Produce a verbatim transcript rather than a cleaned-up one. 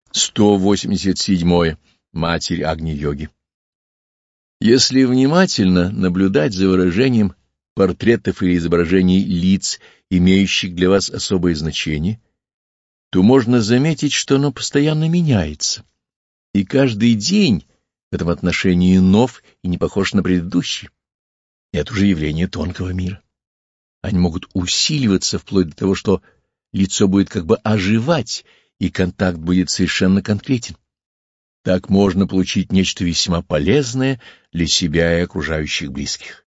сто восемьдесят седьмое. Матерь Агни-йоги. Если внимательно наблюдать за выражением портретов или изображений лиц, имеющих для вас особое значение, то можно заметить, что оно постоянно меняется, и каждый день в этом отношении нов и не похож на предыдущий. Это уже явление тонкого мира. Они могут усиливаться вплоть до того, что лицо будет как бы оживать, и контакт будет совершенно конкретен. Так можно получить нечто весьма полезное для себя и окружающих близких.